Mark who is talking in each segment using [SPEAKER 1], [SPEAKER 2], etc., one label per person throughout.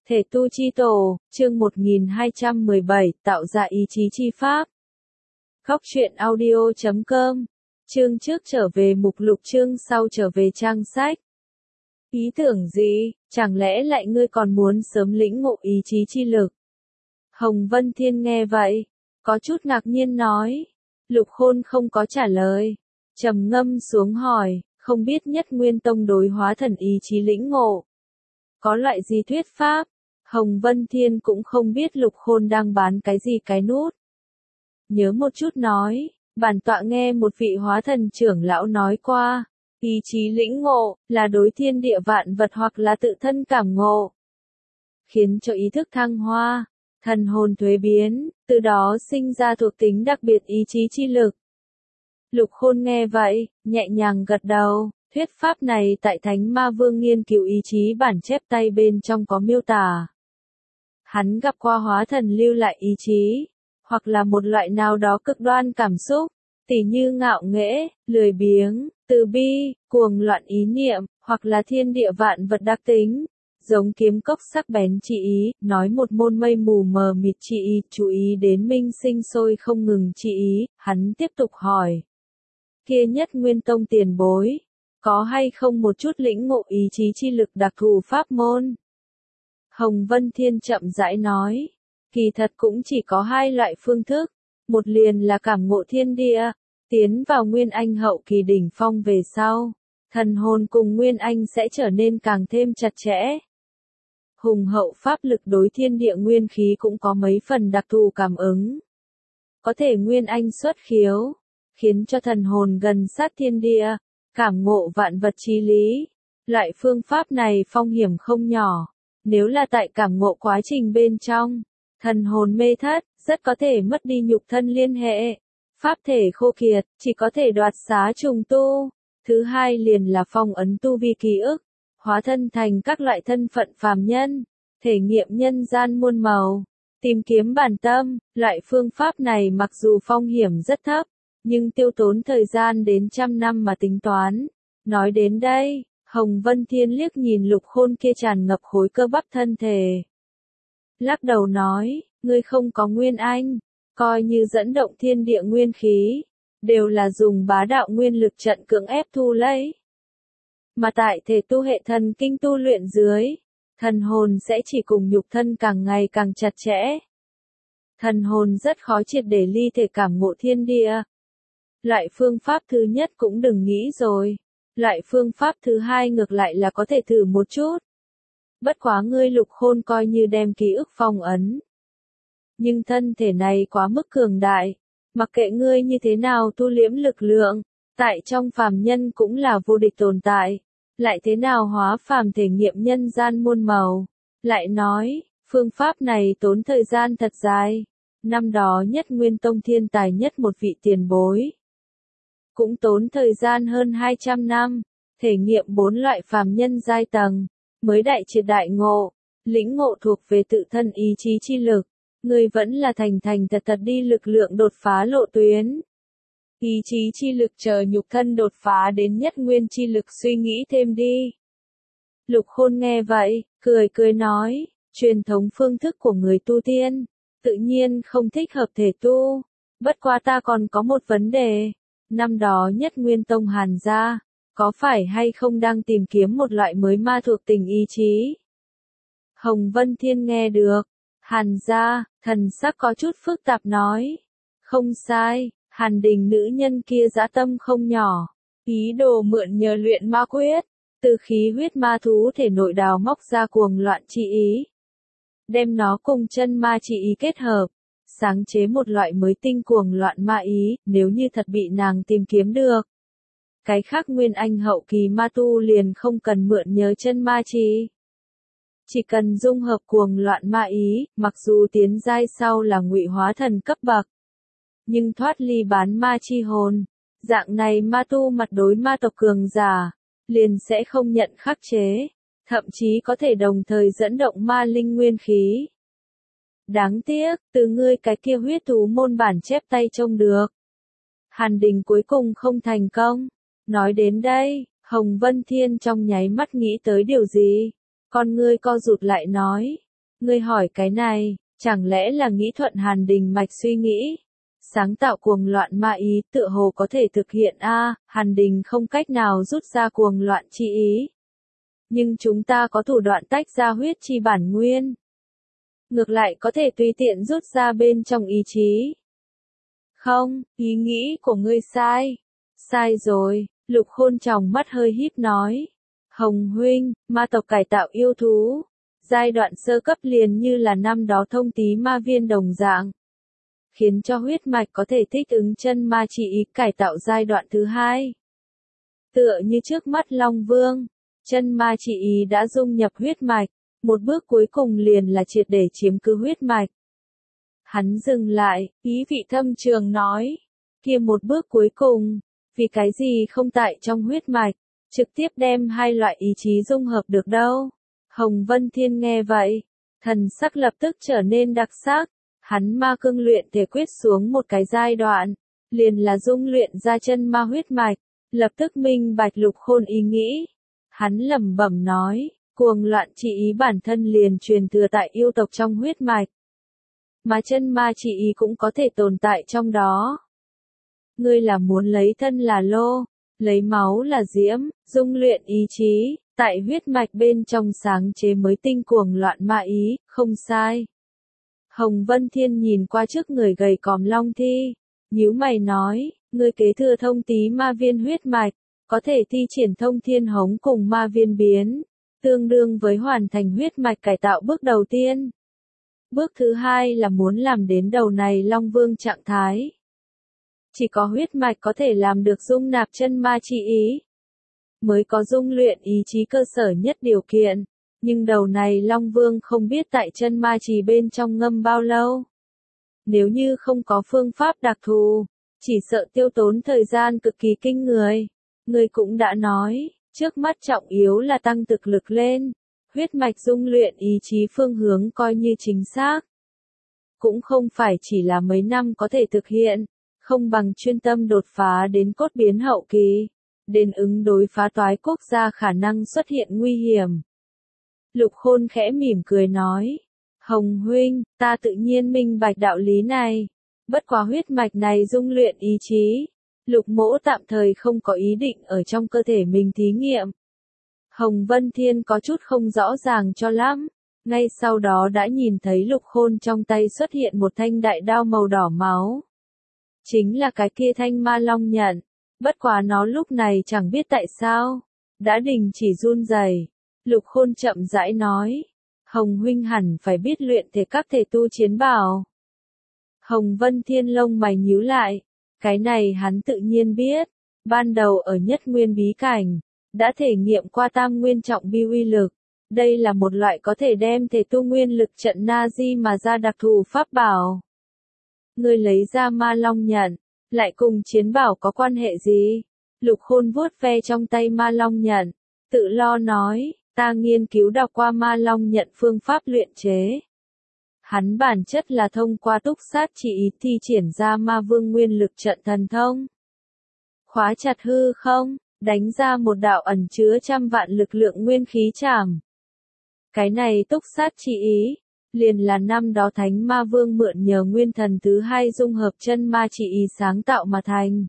[SPEAKER 1] Thể tu chi tổ, chương 1217, tạo ra ý chí chi pháp. Góc truyện audio.com. Chương trước trở về mục lục, chương sau trở về trang sách. Ý tưởng gì, chẳng lẽ lại ngươi còn muốn sớm lĩnh ngộ ý chí chi lực? Hồng Vân Thiên nghe vậy, có chút ngạc nhiên nói. Lục Khôn không có trả lời, trầm ngâm xuống hỏi, không biết Nhất Nguyên Tông đối hóa thần ý chí lĩnh ngộ có loại gì thuyết pháp? Hồng Vân Thiên cũng không biết Lục Khôn đang bán cái gì cái nút. Nhớ một chút nói, bản tọa nghe một vị hóa thần trưởng lão nói qua, ý chí lĩnh ngộ là đối thiên địa vạn vật hoặc là tự thân cảm ngộ, khiến cho ý thức thăng hoa, thần hồn thuế biến, từ đó sinh ra thuộc tính đặc biệt ý chí chi lực. Lục Khôn nghe vậy, nhẹ nhàng gật đầu. Thuyết pháp này tại Thánh Ma Vương nghiên cứu ý chí bản chép tay bên trong có miêu tả. Hắn gặp qua hóa thần lưu lại ý chí, hoặc là một loại nào đó cực đoan cảm xúc, tỉ như ngạo nghễ, lười biếng, từ bi, cuồng loạn ý niệm, hoặc là thiên địa vạn vật đặc tính, giống kiếm cốc sắc bén chi ý, nói một môn mây mù mờ mịt chi ý, chú ý đến minh sinh sôi không ngừng chi ý. Hắn tiếp tục hỏi, kia Nhất Nguyên Tông tiền bối, có hay không một chút lĩnh ngộ ý chí chi lực đặc thù pháp môn? Hồng Vân Thiên chậm rãi nói, kỳ thật cũng chỉ có hai loại phương thức, một liền là cảm ngộ thiên địa, tiến vào Nguyên Anh hậu kỳ đỉnh phong về sau, thần hồn cùng Nguyên Anh sẽ trở nên càng thêm chặt chẽ. Hùng hậu pháp lực đối thiên địa nguyên khí cũng có mấy phần đặc thù cảm ứng. Có thể Nguyên Anh xuất khiếu, khiến cho thần hồn gần sát thiên địa, cảm ngộ vạn vật chí lý. Loại phương pháp này phong hiểm không nhỏ. Nếu là tại cảm ngộ quá trình bên trong, thần hồn mê thất, rất có thể mất đi nhục thân liên hệ. Pháp thể khô kiệt, chỉ có thể đoạt xá trùng tu. Thứ hai liền là phong ấn tu vi ký ức, hóa thân thành các loại thân phận phàm nhân, thể nghiệm nhân gian muôn màu, tìm kiếm bản tâm. Loại phương pháp này mặc dù phong hiểm rất thấp, nhưng tiêu tốn thời gian đến trăm năm mà tính toán. Nói đến đây, Hồng Vân Thiên liếc nhìn Lục Khôn kia tràn ngập khối cơ bắp thân thể. Lắc đầu nói, ngươi không có Nguyên Anh, coi như dẫn động thiên địa nguyên khí, đều là dùng bá đạo nguyên lực trận cưỡng ép thu lấy. Mà tại thể tu hệ thần kinh tu luyện dưới, thần hồn sẽ chỉ cùng nhục thân càng ngày càng chặt chẽ. Thần hồn rất khó triệt để ly thể cảm ngộ thiên địa. Loại phương pháp thứ nhất cũng đừng nghĩ rồi. Loại phương pháp thứ hai ngược lại là có thể thử một chút. Bất quá ngươi Lục Khôn coi như đem ký ức phong ấn. Nhưng thân thể này quá mức cường đại. Mặc kệ ngươi như thế nào tu liễm lực lượng, tại trong phàm nhân cũng là vô địch tồn tại. Lại thế nào hóa phàm thể nghiệm nhân gian muôn màu. Lại nói, phương pháp này tốn thời gian thật dài. Năm đó Nhất Nguyên Tông thiên tài nhất một vị tiền bối, cũng tốn thời gian hơn 200 năm, thể nghiệm 4 loại phàm nhân giai tầng, mới đại triệt đại ngộ, lĩnh ngộ thuộc về tự thân ý chí chi lực. Người vẫn là thành thành thật thật đi lực lượng đột phá lộ tuyến. Ý chí chi lực chờ nhục thân đột phá đến nhất nguyên chi lực suy nghĩ thêm đi. Lục Khôn nghe vậy, cười nói, truyền thống phương thức của người tu tiên, tự nhiên không thích hợp thể tu. Bất quá ta còn có một vấn đề. Năm đó Nhất Nguyên Tông Hàn gia, có phải hay không đang tìm kiếm một loại mới ma thuộc tình ý chí? Hồng Vân Thiên nghe được, Hàn gia, thần sắc có chút phức tạp nói. Không sai, Hàn Đình nữ nhân kia dã tâm không nhỏ, ý đồ mượn nhờ luyện ma quyết, từ khí huyết ma thú thể nội đào móc ra cuồng loạn chi ý. Đem nó cùng chân ma chi ý kết hợp, sáng chế một loại mới tinh cuồng loạn ma ý. Nếu như thật bị nàng tìm kiếm được, cái khác Nguyên Anh hậu kỳ ma tu liền không cần mượn nhớ chân ma chi, chỉ cần dung hợp cuồng loạn ma ý. Mặc dù tiến giai sau là ngụy hóa thần cấp bậc, nhưng thoát ly bán ma chi hồn, dạng này ma tu mặt đối ma tộc cường giả, liền sẽ không nhận khắc chế, thậm chí có thể đồng thời dẫn động ma linh nguyên khí. Đáng tiếc, từ ngươi cái kia huyết thú môn bản chép tay trông được, Hàn Đình cuối cùng không thành công. Nói đến đây, Hồng Vân Thiên trong nháy mắt nghĩ tới điều gì, con ngươi co rụt lại nói, Ngươi hỏi cái này, chẳng lẽ là nghĩ thuận Hàn Đình mạch suy nghĩ? Sáng tạo cuồng loạn ma ý tựa hồ có thể thực hiện Hàn Đình không cách nào rút ra cuồng loạn chi ý. Nhưng chúng ta có thủ đoạn tách ra huyết chi bản nguyên. Ngược lại có thể tùy tiện rút ra bên trong ý chí. Không, ý nghĩ của ngươi sai. Sai rồi, Lục Khôn tròng mắt hơi híp nói. Hồng huynh, ma tộc cải tạo yêu thú. Giai đoạn sơ cấp liền như là năm đó thông tí ma viên đồng dạng. Khiến cho huyết mạch có thể thích ứng chân ma chi ý cải tạo giai đoạn thứ hai. Tựa như trước mắt Long Vương, chân ma chi ý đã dung nhập huyết mạch, một bước cuối cùng liền là triệt để chiếm cứ huyết mạch. Hắn dừng lại, ý vị thâm trường nói, kia một bước cuối cùng, vì cái gì không tại trong huyết mạch, trực tiếp đem hai loại ý chí dung hợp được đâu. Hồng Vân Thiên nghe vậy, thần sắc lập tức trở nên đặc sắc. Hắn ma cương luyện thể quyết xuống một cái giai đoạn, liền là dung luyện ra chân ma huyết mạch, lập tức minh bạch Lục Khôn ý nghĩ. Hắn lẩm bẩm nói, cuồng loạn chi ý bản thân liền truyền thừa tại yêu tộc trong huyết mạch. Mà chân ma chi ý cũng có thể tồn tại trong đó. Ngươi là muốn lấy thân là lô, lấy máu là diễm, dung luyện ý chí, tại huyết mạch bên trong sáng chế mới tinh cuồng loạn ma ý, không sai. Hồng Vân Thiên nhìn qua trước người gầy còm Long Thi, nhíu mày nói, ngươi kế thừa thông tí ma viên huyết mạch, có thể thi triển thông thiên hống cùng ma viên biến, tương đương với hoàn thành huyết mạch cải tạo bước đầu tiên. Bước thứ hai là muốn làm đến đầu này Long Vương trạng thái. Chỉ có huyết mạch có thể làm được dung nạp chân ma chi ý, mới có dung luyện ý chí cơ sở nhất điều kiện. Nhưng đầu này Long Vương không biết tại chân ma trì bên trong ngâm bao lâu. Nếu như không có phương pháp đặc thù, chỉ sợ tiêu tốn thời gian cực kỳ kinh người. Người cũng đã nói, trước mắt trọng yếu là tăng thực lực lên, huyết mạch dung luyện ý chí phương hướng coi như chính xác. Cũng không phải chỉ là mấy năm có thể thực hiện, không bằng chuyên tâm đột phá đến cốt biến hậu kỳ, đến ứng đối phá toái quốc gia khả năng xuất hiện nguy hiểm. Lục Khôn khẽ mỉm cười nói, Hồng huynh, ta tự nhiên minh bạch đạo lý này, bất quá huyết mạch này dung luyện ý chí, Lục mỗ tạm thời không có ý định ở trong cơ thể mình thí nghiệm. Hồng Vân Thiên có chút không rõ ràng cho lắm, ngay sau đó đã nhìn thấy Lục Khôn trong tay xuất hiện một thanh đại đao màu đỏ máu. Chính là cái kia thanh ma long nhận, bất quá nó lúc này chẳng biết tại sao, đã đình chỉ run rẩy. Lục Khôn chậm rãi nói, Hồng huynh hẳn phải biết luyện thể các thể tu chiến bảo. Hồng Vân Thiên lông mày nhíu lại, cái này hắn tự nhiên biết, ban đầu ở nhất nguyên bí cảnh, đã thể nghiệm qua tam nguyên trọng bi uy lực, đây là một loại có thể đem thể tu nguyên lực trận Nazi mà ra đặc thù pháp bảo. Ngươi lấy ra ma long nhận, lại cùng chiến bảo có quan hệ gì? Lục Khôn vuốt ve trong tay ma long nhận, tự lo nói. Ta nghiên cứu đọc qua ma long nhận phương pháp luyện chế. Hắn bản chất là thông qua túc sát chỉ ý thi triển ra ma vương nguyên lực trận thần thông. Khóa chặt hư không, đánh ra một đạo ẩn chứa trăm vạn lực lượng nguyên khí trảm. Cái này túc sát chỉ ý, liền là năm đó thánh ma vương mượn nhờ nguyên thần thứ hai dung hợp chân ma chỉ ý sáng tạo mà thành.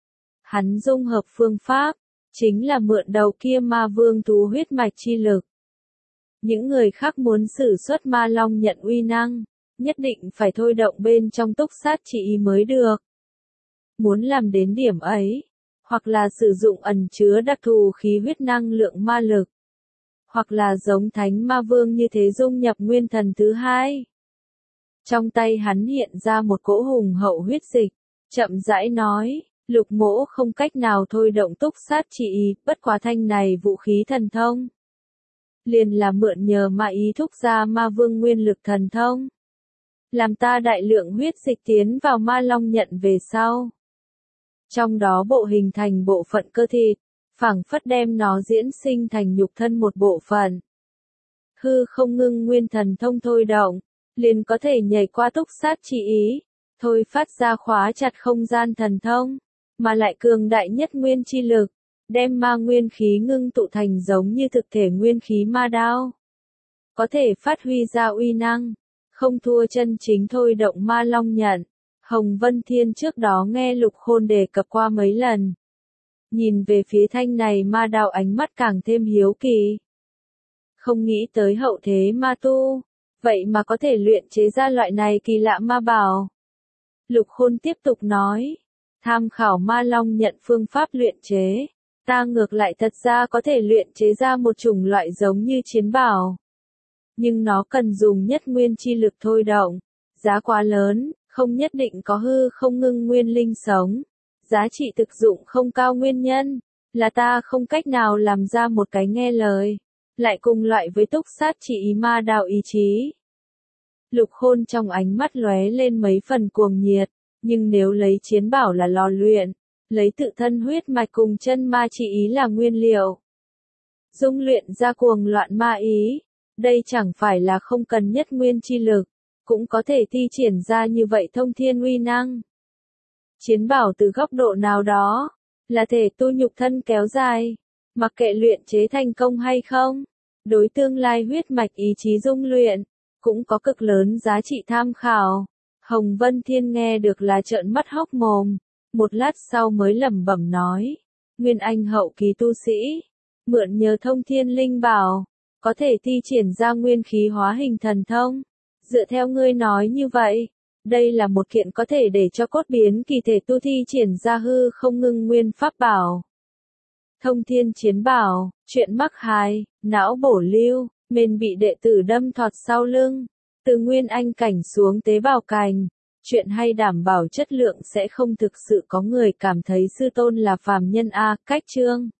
[SPEAKER 1] Hắn dung hợp phương pháp, chính là mượn đầu kia ma vương thú huyết mạch chi lực. Những người khác muốn sử xuất ma long nhận uy năng, nhất định phải thôi động bên trong túc sát chỉ ý mới được. Muốn làm đến điểm ấy, hoặc là sử dụng ẩn chứa đặc thù khí huyết năng lượng ma lực, hoặc là giống thánh ma vương như thế dung nhập nguyên thần thứ hai. Trong tay hắn hiện ra một cỗ hùng hậu huyết dịch, chậm rãi nói. Lục mỗ không cách nào thôi động túc sát chỉ ý, bất quá thanh này vũ khí thần thông. Liền là mượn nhờ ma ý thúc ra ma vương nguyên lực thần thông. Làm ta đại lượng huyết dịch tiến vào ma long nhận về sau. Trong đó bộ hình thành bộ phận cơ thịt, phảng phất đem nó diễn sinh thành nhục thân một bộ phận. Hư không ngưng nguyên thần thông thôi động, liền có thể nhảy qua túc sát chỉ ý, thôi phát ra khóa chặt không gian thần thông. Mà lại cường đại nhất nguyên chi lực, đem ma nguyên khí ngưng tụ thành giống như thực thể nguyên khí ma đao. có thể phát huy ra uy năng, không thua chân chính thôi động ma long nhận. Hồng Vân Thiên trước đó nghe Lục Khôn đề cập qua mấy lần. Nhìn về phía thanh này ma đao ánh mắt càng thêm hiếu kỳ. Không nghĩ tới hậu thế ma tu, vậy mà có thể luyện chế ra loại này kỳ lạ ma bảo. Lục Khôn tiếp tục nói, tham khảo ma long nhận phương pháp luyện chế, ta ngược lại thật ra có thể luyện chế ra một chủng loại giống như chiến bảo. Nhưng nó cần dùng nhất nguyên chi lực thôi động, giá quá lớn, không nhất định có hư không ngưng nguyên linh sống. Giá trị thực dụng không cao nguyên nhân, là ta không cách nào làm ra một cái nghe lời, lại cùng loại với túc sát chỉ ý ma đạo ý chí. Lục Khôn trong ánh mắt lóe lên mấy phần cuồng nhiệt, nhưng nếu lấy chiến bảo là lò luyện, lấy tự thân huyết mạch cùng chân ma chỉ ý là nguyên liệu, dung luyện ra cuồng loạn ma ý, đây chẳng phải là không cần nhất nguyên chi lực, cũng có thể thi triển ra như vậy thông thiên uy năng. Chiến bảo từ góc độ nào đó, là thể tu nhục thân kéo dài, mặc kệ luyện chế thành công hay không, đối tương lai huyết mạch ý chí dung luyện, cũng có cực lớn giá trị tham khảo. Hồng Vân Thiên nghe được là trợn mắt hốc mồm, một lát sau mới lẩm bẩm nói, Nguyên Anh hậu kỳ tu sĩ, mượn nhờ thông thiên linh bảo, có thể thi triển ra nguyên khí hóa hình thần thông. Dựa theo ngươi nói như vậy, đây là một kiện có thể để cho cốt biến kỳ thể tu thi triển ra hư không ngưng nguyên pháp bảo. Thông thiên chiến bảo, chuyện mắc hài, não bổ lưu, mền bị đệ tử đâm thọt sau lưng, từ nguyên anh cảnh xuống tế bào cành. Chuyện hay đảm bảo chất lượng sẽ không thực sự có người cảm thấy sư tôn là phàm nhân a. Cách chương